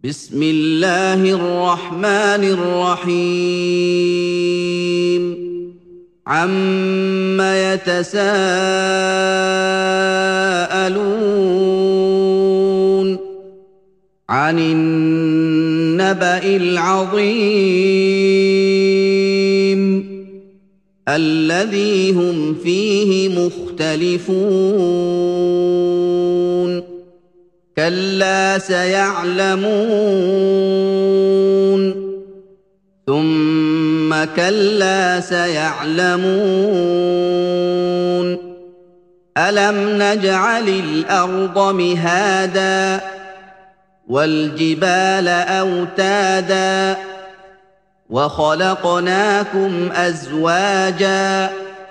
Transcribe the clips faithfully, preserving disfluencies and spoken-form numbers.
بسم الله الرحمن الرحيم عَمَّ يتساءلون عن النبأ العظيم الذي هم فيه مختلفون كلا سيعلمون ثم كلا سيعلمون ألم نجعل الأرض مهادا والجبال أوتادا وخلقناكم أزواجا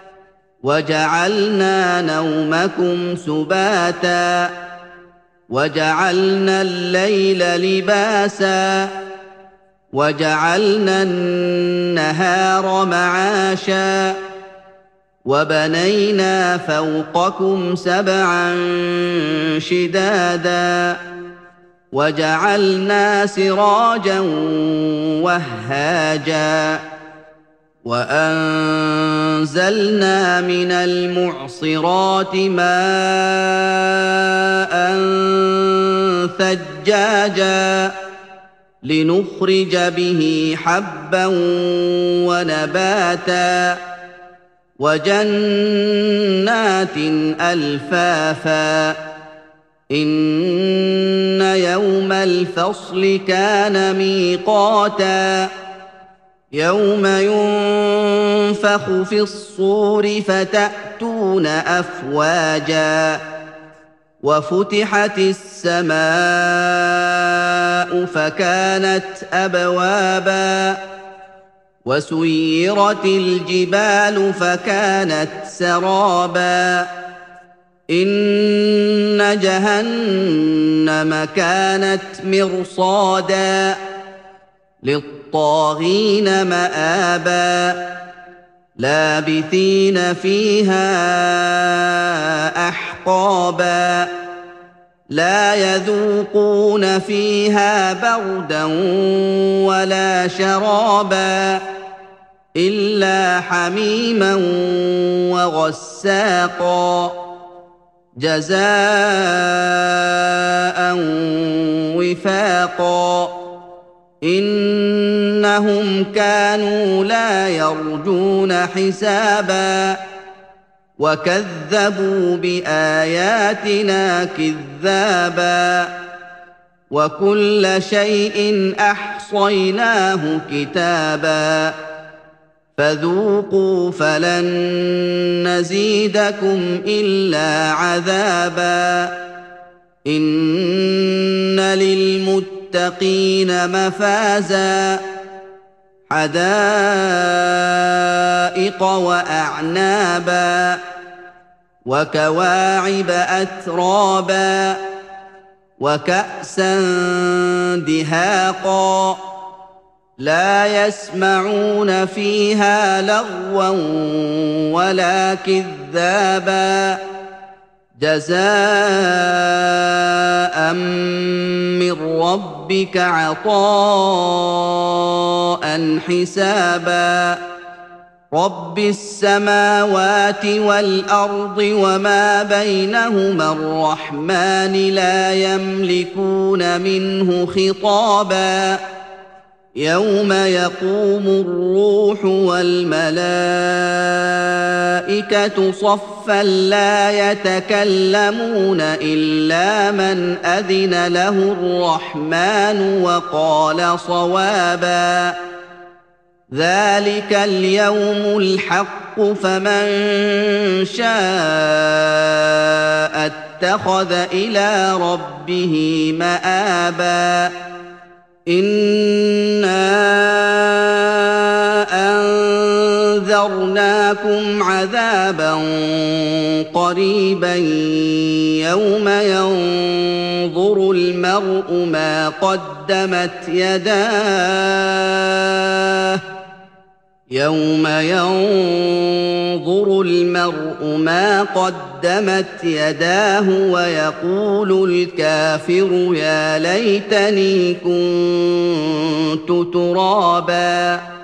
وجعلنا نومكم سباتا وجعلنا الليل لباسا وجعلنا النهار معاشا وبنينا فوقكم سبعا شدادا وجعلنا سراجا وهاجا وأنزلنا من المعصرات ماء ثجاجا لنخرج به حبا ونباتا وجنات ألفافا إن يوم الفصل كان ميقاتا يوم ينفخ في الصور فتأتون أفواجا وفتحت السماء فكانت أبوابا وسيرت الجبال فكانت سرابا إن جهنم كانت مرصادا للطاغين مآبا لابثين فيها أحقابا لا يذوقون فيها بردا ولا شرابا إلا حميما وغساقا جزاء وفاقا إنهم كانوا لا يرجون حسابا وكذبوا بآياتنا كذابا وكل شيء أحصيناه كتابا فذوقوا فلن نزيدكم إلا عذابا إن للمتقين مفازا حدائق وأعنابا وكواعب أترابا وكأسا دهاقا لا يسمعون فيها لغوا ولا كذابا جزاء من ربك عطاء حسابا رب السماوات والأرض وما بينهما الرحمن لا يملكون منه خطابا يوم يقوم الروح والملائكة صفا لا يتكلمون إلا من أذن له الرحمن وقال صوابا ذلك اليوم الحق فمن شاء اتخذ إلى ربه مآبا إنا أنذرناكم عذابا قريبا يوم ينظر المرء ما قدمت يداه يَوْمَ يَنظُرُ الْمَرْءُ مَا قَدَّمَتْ يَدَاهُ وَيَقُولُ الْكَافِرُ يَا لَيْتَنِي كُنتُ تُرَابًا